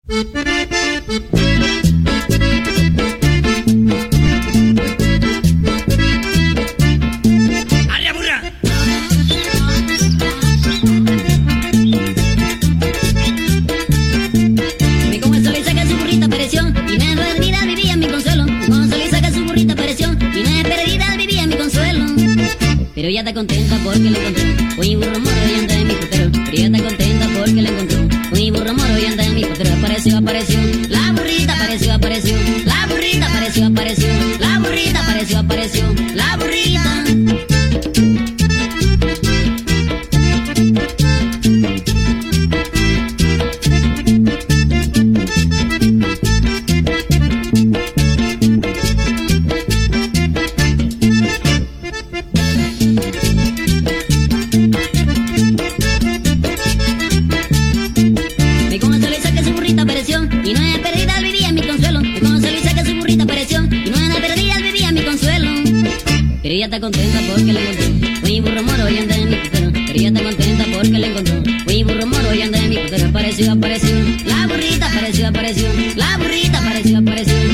¡Arre, burra! Mi con el sol y saca su burrita apareció, y una perdida vivía en mi consuelo. Mi con el sol y saca su burrita apareció, y una perdida vivía en mi consuelo. Pero ella está contenta porque la encontró, con mi burro moro y anda en mi putero. Pero ella está contenta porque la encontró, con mi burro moro y anda en mi putero. Apareció, apareció, la burrita apareció, apareció, la burrita apareció, apareció, la burrita apareció, apareció, la burrita. Mi con el sol y saca su burrita apareció, y no es perdida vivía en mi consuelo. Mi con el sol y saca su burrita apareció, y no es perdida vivía en mi consuelo. Pero ella está contenta porque la encontró, con mi burro moro y anda en mi putero. Pero ella está contenta porque la encontró, con mi burro moro y anda en mi putero. Apareció, apareció, la burrita apareció, apareció, la burrita apareció, apareció.